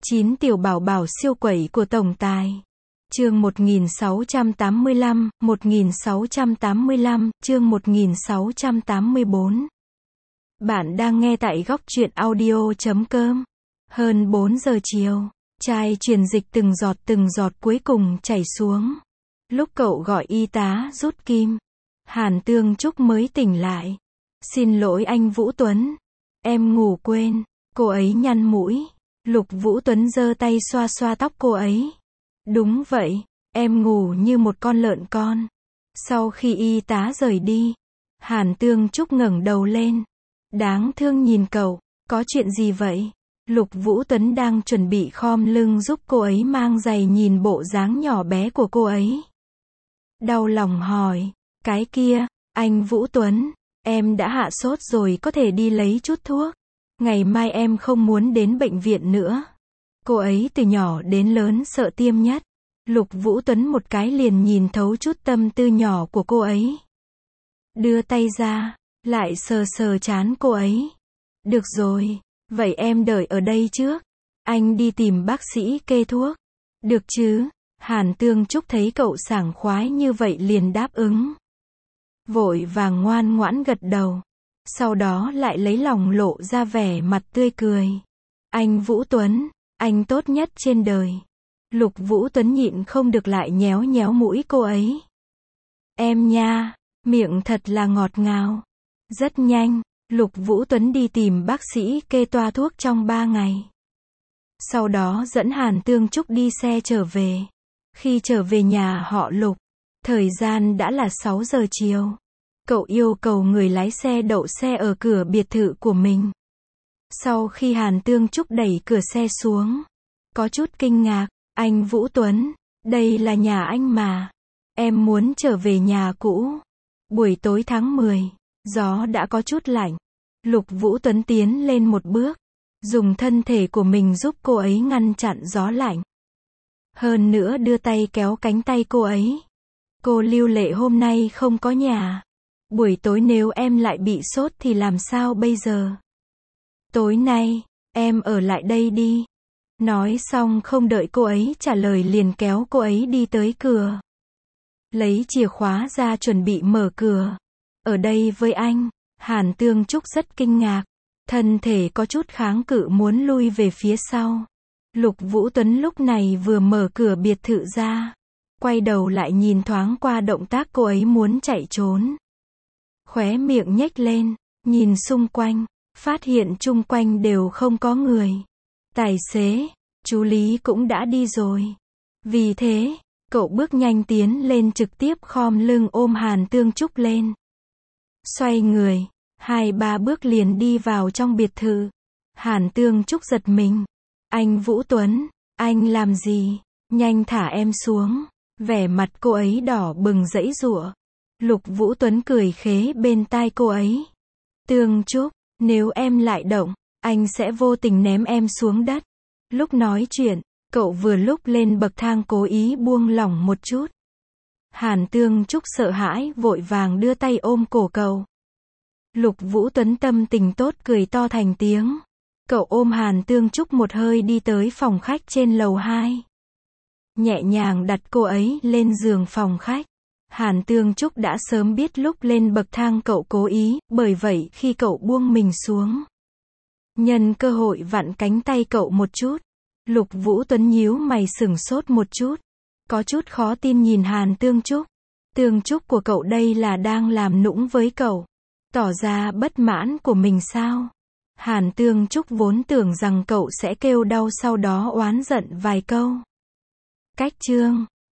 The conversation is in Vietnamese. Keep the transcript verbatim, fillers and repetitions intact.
chín tiểu bảo bảo siêu quẩy của tổng tài. Chương một nghìn sáu trăm tám mươi lăm, một nghìn sáu trăm tám mươi lăm, chương một nghìn sáu trăm tám mươi bốn. Bạn đang nghe tại góc truyện audio chấm com. Hơn bốn giờ chiều, chai truyền dịch từng giọt từng giọt cuối cùng chảy xuống. Lúc cậu gọi y tá rút kim, Hàn Tương Trúc mới tỉnh lại. Xin lỗi anh Vũ Tuấn, em ngủ quên. Cô ấy nhăn mũi. Lục Vũ Tuấn giơ tay xoa xoa tóc cô ấy. Đúng vậy, em ngủ như một con lợn con. Sau khi y tá rời đi, Hàn Tương Trúc ngẩng đầu lên. Đáng thương nhìn cậu, có chuyện gì vậy? Lục Vũ Tuấn đang chuẩn bị khom lưng giúp cô ấy mang giày, nhìn bộ dáng nhỏ bé của cô ấy. Đau lòng hỏi, cái kia, anh Vũ Tuấn, em đã hạ sốt rồi, có thể đi lấy chút thuốc. Ngày mai em không muốn đến bệnh viện nữa. Cô ấy từ nhỏ đến lớn sợ tiêm nhất. Lục Vũ Tuấn một cái liền nhìn thấu chút tâm tư nhỏ của cô ấy. Đưa tay ra, lại sờ sờ trán cô ấy. Được rồi, vậy em đợi ở đây trước. Anh đi tìm bác sĩ kê thuốc. Được chứ? Hàn Tương Trúc thấy cậu sảng khoái như vậy liền đáp ứng. Vội vàng ngoan ngoãn gật đầu. Sau đó lại lấy lòng lộ ra vẻ mặt tươi cười. Anh Vũ Tuấn, anh tốt nhất trên đời. Lục Vũ Tuấn nhịn không được lại nhéo nhéo mũi cô ấy. Em nha, miệng thật là ngọt ngào. Rất nhanh, Lục Vũ Tuấn đi tìm bác sĩ kê toa thuốc trong ba ngày. Sau đó dẫn Hàn Tương Trúc đi xe trở về. Khi trở về nhà họ Lục, thời gian đã là sáu giờ chiều. Cậu yêu cầu người lái xe đậu xe ở cửa biệt thự của mình. Sau khi Hàn Tương Trúc đẩy cửa xe xuống, có chút kinh ngạc, anh Vũ Tuấn, đây là nhà anh mà. Em muốn trở về nhà cũ. Buổi tối tháng mười, gió đã có chút lạnh. Lục Vũ Tuấn tiến lên một bước, dùng thân thể của mình giúp cô ấy ngăn chặn gió lạnh. Hơn nữa đưa tay kéo cánh tay cô ấy. Cô Lưu Lệ hôm nay không có nhà. Buổi tối nếu em lại bị sốt thì làm sao bây giờ? Tối nay, em ở lại đây đi. Nói xong không đợi cô ấy trả lời liền kéo cô ấy đi tới cửa. Lấy chìa khóa ra chuẩn bị mở cửa. Ở đây với anh, Hàn Tương Trúc rất kinh ngạc. Thân thể có chút kháng cự muốn lui về phía sau. Lục Vũ Tuấn lúc này vừa mở cửa biệt thự ra. Quay đầu lại nhìn thoáng qua động tác cô ấy muốn chạy trốn. Khóe miệng nhếch lên, nhìn xung quanh, phát hiện chung quanh đều không có người. Tài xế, chú Lý cũng đã đi rồi. Vì thế, cậu bước nhanh tiến lên trực tiếp khom lưng ôm Hàn Tương Trúc lên. Xoay người, hai ba bước liền đi vào trong biệt thự. Hàn Tương Trúc giật mình. Anh Vũ Tuấn, anh làm gì? Nhanh thả em xuống. Vẻ mặt cô ấy đỏ bừng giãy giụa. Lục Vũ Tuấn cười khế bên tai cô ấy. Tương Trúc, nếu em lại động, anh sẽ vô tình ném em xuống đất. Lúc nói chuyện, cậu vừa lúc lên bậc thang cố ý buông lỏng một chút. Hàn Tương Trúc sợ hãi vội vàng đưa tay ôm cổ cậu. Lục Vũ Tuấn tâm tình tốt cười to thành tiếng. Cậu ôm Hàn Tương Trúc một hơi đi tới phòng khách trên lầu hai. Nhẹ nhàng đặt cô ấy lên giường phòng khách. Hàn Tương Trúc đã sớm biết lúc lên bậc thang cậu cố ý, bởi vậy khi cậu buông mình xuống, nhân cơ hội vặn cánh tay cậu một chút. Lục Vũ Tuấn nhíu mày sửng sốt một chút. Có chút khó tin nhìn Hàn Tương Trúc. Tương Trúc của cậu đây là đang làm nũng với cậu. Tỏ ra bất mãn của mình sao? Hàn Tương Trúc vốn tưởng rằng cậu sẽ kêu đau sau đó oán giận vài câu. Cách chương